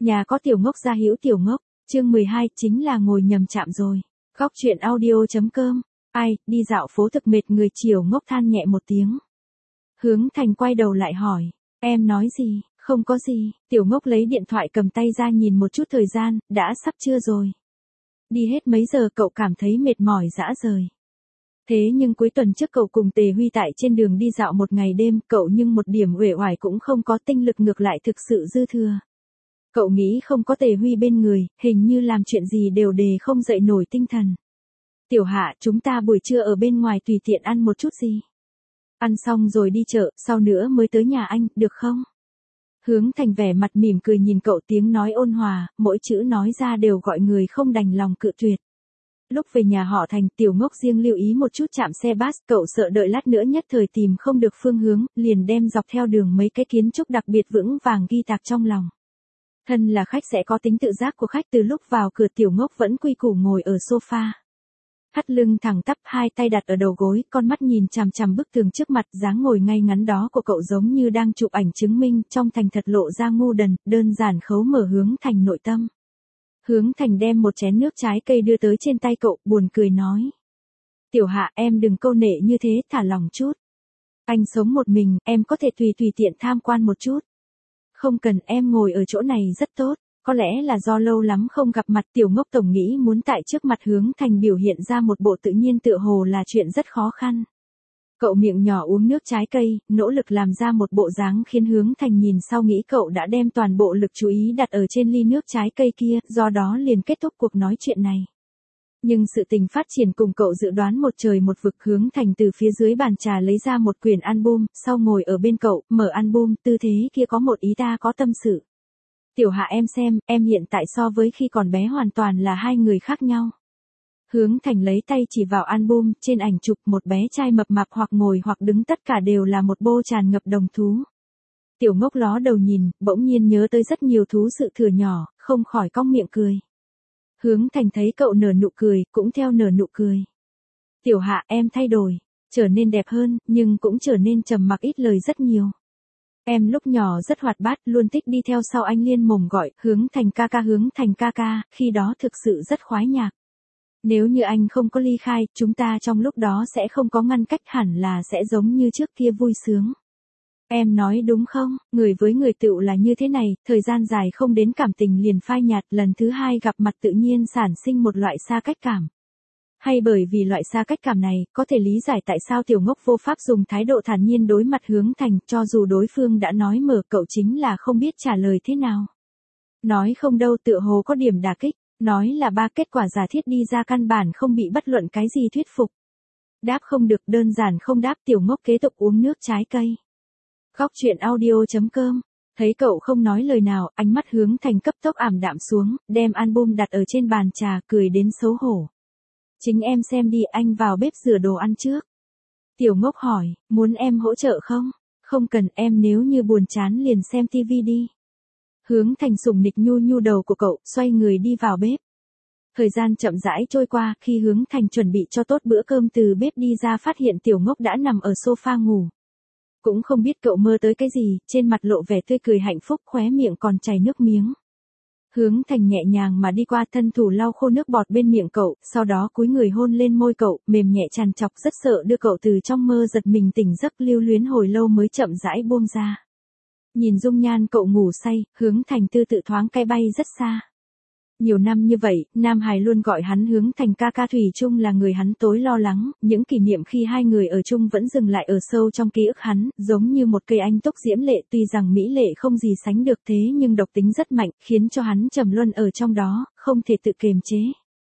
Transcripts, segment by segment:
Nhà có tiểu ngốc gia hữu tiểu ngốc, chương 12 chính là ngồi nhầm trạm rồi. Góc truyện audio.com. Ai, đi dạo phố thực mệt người chiều ngốc than nhẹ một tiếng. Hướng Thành quay đầu lại hỏi, em nói gì, không có gì, tiểu ngốc lấy điện thoại cầm tay ra nhìn một chút thời gian, đã sắp trưa rồi. Đi hết mấy giờ cậu cảm thấy mệt mỏi rã rời. Thế nhưng cuối tuần trước cậu cùng Tề Huy tại trên đường đi dạo một ngày đêm, cậu nhưng một điểm uể oải cũng không có, tinh lực ngược lại thực sự dư thừa. Cậu nghĩ không có Tề Huy bên người, hình như làm chuyện gì đều đề không dậy nổi tinh thần. Tiểu Hạ, chúng ta buổi trưa ở bên ngoài tùy tiện ăn một chút gì. Ăn xong rồi đi chợ, sau nữa mới tới nhà anh, được không? Hướng Thành vẻ mặt mỉm cười nhìn cậu, tiếng nói ôn hòa, mỗi chữ nói ra đều gọi người không đành lòng cự tuyệt. Lúc về nhà họ Thành, tiểu ngốc riêng lưu ý một chút trạm xe bus, cậu sợ đợi lát nữa nhất thời tìm không được phương hướng, liền đem dọc theo đường mấy cái kiến trúc đặc biệt vững vàng ghi tạc trong lòng. Thân là khách sẽ có tính tự giác của khách, từ lúc vào cửa tiểu ngốc vẫn quy củ ngồi ở sofa. Thắt lưng thẳng tắp, hai tay đặt ở đầu gối, con mắt nhìn chằm chằm bức tường trước mặt, dáng ngồi ngay ngắn đó của cậu giống như đang chụp ảnh chứng minh, trong thành thật lộ ra ngu đần, đơn giản khấu mở Hướng Thành nội tâm. Hướng Thành đem một chén nước trái cây đưa tới trên tay cậu, buồn cười nói. Tiểu Hạ, em đừng câu nệ như thế, thả lòng chút. Anh sống một mình, em có thể tùy tiện tham quan một chút. Không cần, em ngồi ở chỗ này rất tốt. Có lẽ là do lâu lắm không gặp mặt, tiểu ngốc tổng nghĩ muốn tại trước mặt Hướng Thành biểu hiện ra một bộ tự nhiên tựa hồ là chuyện rất khó khăn. Cậu miệng nhỏ uống nước trái cây, nỗ lực làm ra một bộ dáng khiến Hướng Thành nhìn sau nghĩ cậu đã đem toàn bộ lực chú ý đặt ở trên ly nước trái cây kia, do đó liền kết thúc cuộc nói chuyện này. Nhưng sự tình phát triển cùng cậu dự đoán một trời một vực. Hướng Thành từ phía dưới bàn trà lấy ra một quyển album, sau ngồi ở bên cậu, mở album, tư thế kia có một ý ta có tâm sự. Tiểu Hạ em xem, em hiện tại so với khi còn bé hoàn toàn là hai người khác nhau. Hướng Thành lấy tay chỉ vào album, trên ảnh chụp một bé trai mập mạp hoặc ngồi hoặc đứng, tất cả đều là một bô tràn ngập đồng thú. Tiểu ngốc ló đầu nhìn, bỗng nhiên nhớ tới rất nhiều thú sự thừa nhỏ, không khỏi cong miệng cười. Hướng Thành thấy cậu nở nụ cười, cũng theo nở nụ cười. Tiểu Hạ em thay đổi, trở nên đẹp hơn, nhưng cũng trở nên trầm mặc ít lời rất nhiều. Em lúc nhỏ rất hoạt bát, luôn thích đi theo sau anh liên mồm gọi, Hướng Thành ca ca, Hướng Thành ca ca, khi đó thực sự rất khoái nhạc. Nếu như anh không có ly khai, chúng ta trong lúc đó sẽ không có ngăn cách, hẳn là sẽ giống như trước kia vui sướng. Em nói đúng không, người với người tựu là như thế này, thời gian dài không đến cảm tình liền phai nhạt, lần thứ hai gặp mặt tự nhiên sản sinh một loại xa cách cảm. Hay bởi vì loại xa cách cảm này, có thể lý giải tại sao tiểu ngốc vô pháp dùng thái độ thản nhiên đối mặt Hướng Thành, cho dù đối phương đã nói mở, cậu chính là không biết trả lời thế nào. Nói không đâu tựa hồ có điểm đả kích, nói là ba, kết quả giả thiết đi ra căn bản không bị bất luận cái gì thuyết phục. Đáp không được, đơn giản không đáp, tiểu ngốc kế tục uống nước trái cây. Góc truyện audio.com. Thấy cậu không nói lời nào, ánh mắt Hướng Thành cấp tốc ảm đạm xuống, đem album đặt ở trên bàn trà, cười đến xấu hổ. Chính em xem đi, anh vào bếp rửa đồ ăn trước. Tiểu ngốc hỏi, muốn em hỗ trợ không? Không cần, em nếu như buồn chán liền xem tivi đi. Hướng Thành sủng nịch nhu nhu đầu của cậu, xoay người đi vào bếp. Thời gian chậm rãi trôi qua, khi Hướng Thành chuẩn bị cho tốt bữa cơm từ bếp đi ra phát hiện tiểu ngốc đã nằm ở sofa ngủ. Cũng không biết cậu mơ tới cái gì, trên mặt lộ vẻ tươi cười hạnh phúc, khóe miệng còn chảy nước miếng. Hướng Thành nhẹ nhàng mà đi qua, thân thủ lau khô nước bọt bên miệng cậu, sau đó cúi người hôn lên môi cậu, mềm nhẹ tràn trọc, rất sợ đưa cậu từ trong mơ giật mình tỉnh giấc, lưu luyến hồi lâu mới chậm rãi buông ra. Nhìn dung nhan cậu ngủ say, Hướng Thành tư tự thoáng cái bay rất xa. Nhiều năm như vậy, Nam Hải luôn gọi hắn Hướng Thành ca ca, thủy chung là người hắn tối lo lắng, những kỷ niệm khi hai người ở chung vẫn dừng lại ở sâu trong ký ức hắn, giống như một cây anh túc diễm lệ, tuy rằng mỹ lệ không gì sánh được thế nhưng độc tính rất mạnh, khiến cho hắn trầm luân ở trong đó, không thể tự kiềm chế.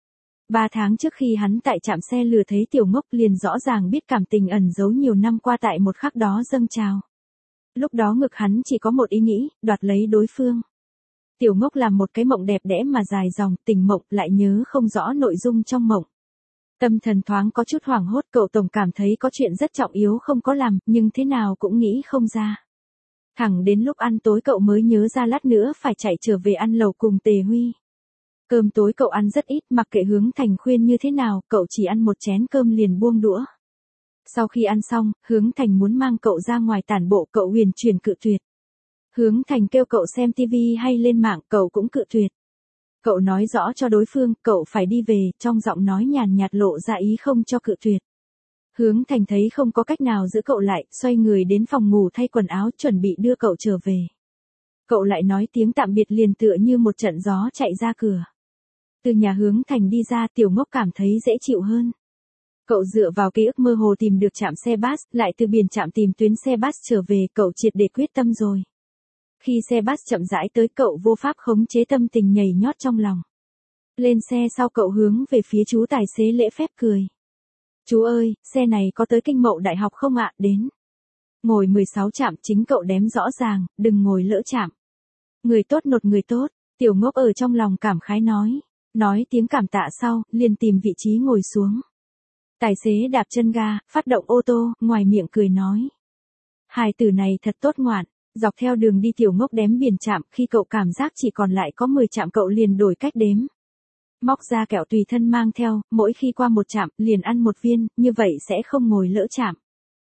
3 tháng trước khi hắn tại trạm xe lừa thấy tiểu ngốc liền rõ ràng biết cảm tình ẩn giấu nhiều năm qua tại một khắc đó dâng trào. Lúc đó ngực hắn chỉ có một ý nghĩ, đoạt lấy đối phương. Tiểu ngốc làm một cái mộng đẹp đẽ mà dài dòng, tỉnh mộng lại nhớ không rõ nội dung trong mộng. Tâm thần thoáng có chút hoảng hốt, cậu tổng cảm thấy có chuyện rất trọng yếu không có làm, nhưng thế nào cũng nghĩ không ra. Thẳng đến lúc ăn tối cậu mới nhớ ra lát nữa phải chạy trở về ăn lẩu cùng Tề Huy. Cơm tối cậu ăn rất ít, mặc kệ Hướng Thành khuyên như thế nào, cậu chỉ ăn một chén cơm liền buông đũa. Sau khi ăn xong, Hướng Thành muốn mang cậu ra ngoài tản bộ, cậu huyền chuyển cự tuyệt. Hướng Thành kêu cậu xem tivi hay lên mạng, cậu cũng cự tuyệt. Cậu nói rõ cho đối phương, cậu phải đi về, trong giọng nói nhàn nhạt lộ ra ý không cho cự tuyệt. Hướng Thành thấy không có cách nào giữ cậu lại, xoay người đến phòng ngủ thay quần áo chuẩn bị đưa cậu trở về. Cậu lại nói tiếng tạm biệt liền tựa như một trận gió chạy ra cửa. Từ nhà Hướng Thành đi ra, Tiểu Ngốc cảm thấy dễ chịu hơn. Cậu dựa vào ký ức mơ hồ tìm được trạm xe bus, lại từ biển trạm tìm tuyến xe bus trở về, cậu triệt để quyết tâm rồi. Khi xe bus chậm rãi tới, cậu vô pháp khống chế tâm tình nhảy nhót trong lòng. Lên xe sau, cậu hướng về phía chú tài xế lễ phép cười. Chú ơi, xe này có tới Kinh Mậu Đại học không ạ? Đến. Ngồi 16 trạm, chính cậu đếm rõ ràng, đừng ngồi lỡ trạm. Người tốt nột người tốt, Tiểu Ngốc ở trong lòng cảm khái nói. Nói tiếng cảm tạ sau, liền tìm vị trí ngồi xuống. Tài xế đạp chân ga, phát động ô tô, ngoài miệng cười nói. Hài tử này thật tốt ngoạn. Dọc theo đường đi Tiểu Ngốc đếm biển trạm, khi cậu cảm giác chỉ còn lại có 10 trạm cậu liền đổi cách đếm. Móc ra kẹo tùy thân mang theo, mỗi khi qua một trạm, liền ăn một viên, như vậy sẽ không ngồi lỡ trạm.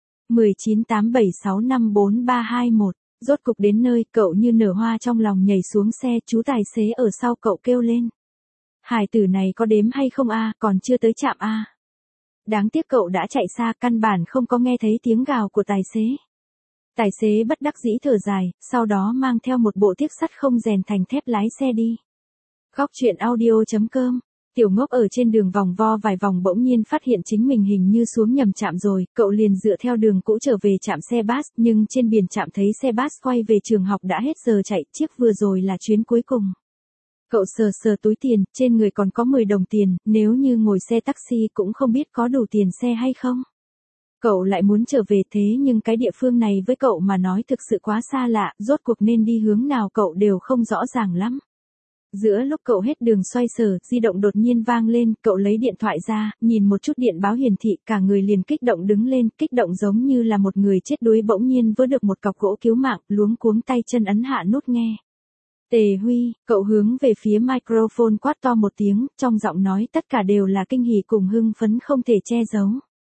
1987654321, rốt cục đến nơi, cậu như nở hoa trong lòng nhảy xuống xe, chú tài xế ở sau cậu kêu lên. Hài tử này có đếm hay không a, còn chưa tới trạm a. Đáng tiếc cậu đã chạy xa, căn bản không có nghe thấy tiếng gào của tài xế. Tài xế bất đắc dĩ thở dài, sau đó mang theo một bộ tiếc sắt không rèn thành thép lái xe đi. Góc truyện audio.com. Tiểu Ngốc ở trên đường vòng vo vài vòng bỗng nhiên phát hiện chính mình hình như xuống nhầm trạm rồi, cậu liền dựa theo đường cũ trở về trạm xe bus, nhưng trên biển trạm thấy xe bus quay về trường học đã hết giờ chạy, chiếc vừa rồi là chuyến cuối cùng. Cậu sờ sờ túi tiền, trên người còn có 10 đồng tiền, nếu như ngồi xe taxi cũng không biết có đủ tiền xe hay không. Cậu lại muốn trở về thế nhưng cái địa phương này với cậu mà nói thực sự quá xa lạ, rốt cuộc nên đi hướng nào cậu đều không rõ ràng lắm. Giữa lúc cậu hết đường xoay sở, di động đột nhiên vang lên, cậu lấy điện thoại ra, nhìn một chút điện báo hiển thị, cả người liền kích động đứng lên, kích động giống như là một người chết đuối bỗng nhiên vớ được một cọc gỗ cứu mạng, luống cuống tay chân ấn hạ nút nghe. Tề Huy, cậu hướng về phía microphone quát to một tiếng, trong giọng nói tất cả đều là kinh hỉ cùng hưng phấn không thể che giấu.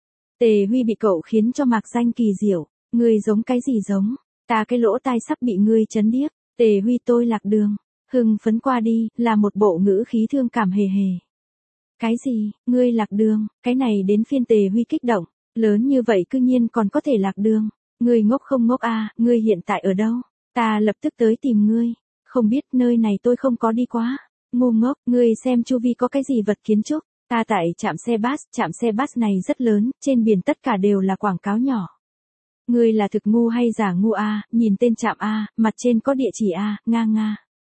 Tề Huy bị cậu khiến cho mạc danh kỳ diệu, ngươi giống cái gì giống, ta cái lỗ tai sắp bị ngươi chấn điếc, Tề Huy tôi lạc đường, hưng phấn qua đi, là một bộ ngữ khí thương cảm hề hề. Cái gì, ngươi lạc đường, cái này đến phiên Tề Huy kích động, lớn như vậy cư nhiên còn có thể lạc đường, ngươi ngốc không ngốc a, ngươi hiện tại ở đâu, ta lập tức tới tìm ngươi, không biết nơi này tôi không có đi quá, ngu ngốc, ngươi xem chu vi có cái gì vật kiến trúc. Ta tại trạm xe bus này rất lớn, trên biển tất cả đều là quảng cáo nhỏ. Ngươi là thực ngu hay giả ngu a, nhìn tên trạm a, mặt trên có địa chỉ a, nga.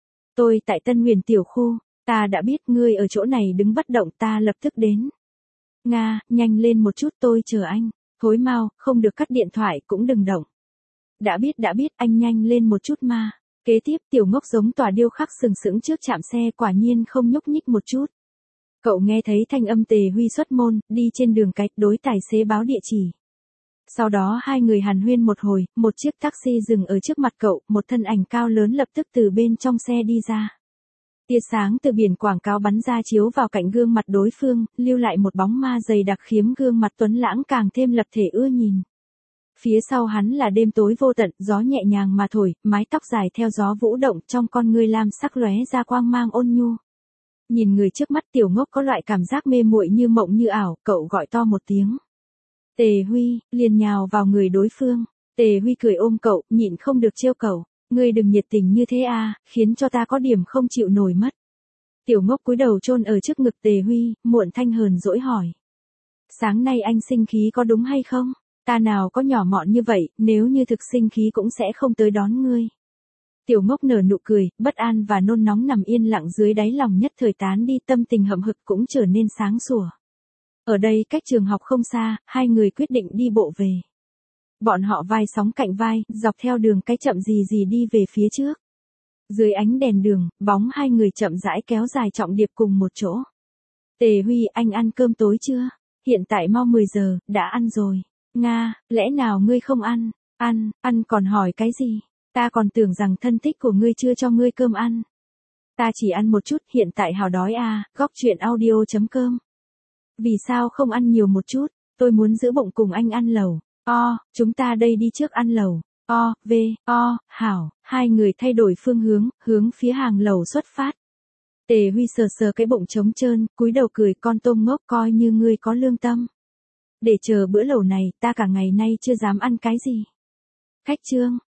Tôi tại Tân Huyền tiểu khu, ta đã biết ngươi ở chỗ này đứng bất động, ta lập tức đến. Nga, nhanh lên một chút tôi chờ anh, thối mau, không được cắt điện thoại cũng đừng động. Đã biết, anh nhanh lên một chút mà. Kế tiếp Tiểu Ngốc giống tòa điêu khắc sừng sững trước trạm xe quả nhiên không nhúc nhích một chút. Cậu nghe thấy thanh âm Tề Huy xuất môn, đi trên đường cái, đối tài xế báo địa chỉ. Sau đó hai người hàn huyên một hồi, một chiếc taxi dừng ở trước mặt cậu, một thân ảnh cao lớn lập tức từ bên trong xe đi ra. Tia sáng từ biển quảng cáo bắn ra chiếu vào cạnh gương mặt đối phương, lưu lại một bóng ma dày đặc khiếm gương mặt tuấn lãng càng thêm lập thể ưa nhìn. Phía sau hắn là đêm tối vô tận, gió nhẹ nhàng mà thổi, mái tóc dài theo gió vũ động, trong con ngươi lam sắc lóe ra quang mang ôn nhu. Nhìn người trước mắt Tiểu Ngốc có loại cảm giác mê muội như mộng như ảo, cậu gọi to một tiếng. Tề Huy, liền nhào vào người đối phương. Tề Huy cười ôm cậu, nhịn không được trêu cậu. Ngươi đừng nhiệt tình như thế à, khiến cho ta có điểm không chịu nổi mất. Tiểu Ngốc cúi đầu chôn ở trước ngực Tề Huy, muộn thanh hờn dỗi hỏi. Sáng nay anh sinh khí có đúng hay không? Ta nào có nhỏ mọn như vậy, nếu như thực sinh khí cũng sẽ không tới đón ngươi. Tiểu Ngốc nở nụ cười, bất an và nôn nóng nằm yên lặng dưới đáy lòng nhất thời tán đi, tâm tình hậm hực cũng trở nên sáng sủa. Ở đây cách trường học không xa, hai người quyết định đi bộ về. Bọn họ vai sóng cạnh vai, dọc theo đường cái chậm gì đi về phía trước. Dưới ánh đèn đường, bóng hai người chậm rãi kéo dài trọng điệp cùng một chỗ. Tề Huy, anh ăn cơm tối chưa? Hiện tại mau 10 giờ, đã ăn rồi. Nga, lẽ nào ngươi không ăn? Ăn còn hỏi cái gì? Ta còn tưởng rằng thân thích của ngươi chưa cho ngươi cơm ăn. Ta chỉ ăn một chút, hiện tại hào đói à, góc truyện audio.com. Vì sao không ăn nhiều một chút, tôi muốn giữ bụng cùng anh ăn lẩu. Chúng ta đây đi trước ăn lẩu. Hảo. Hai người thay đổi phương hướng, hướng phía hàng lầu xuất phát. Tề Huy sờ sờ cái bụng trống trơn, cúi đầu cười, con tôm ngốc, coi như ngươi có lương tâm. Để chờ bữa lẩu này, ta cả ngày nay chưa dám ăn cái gì. Khách Trương,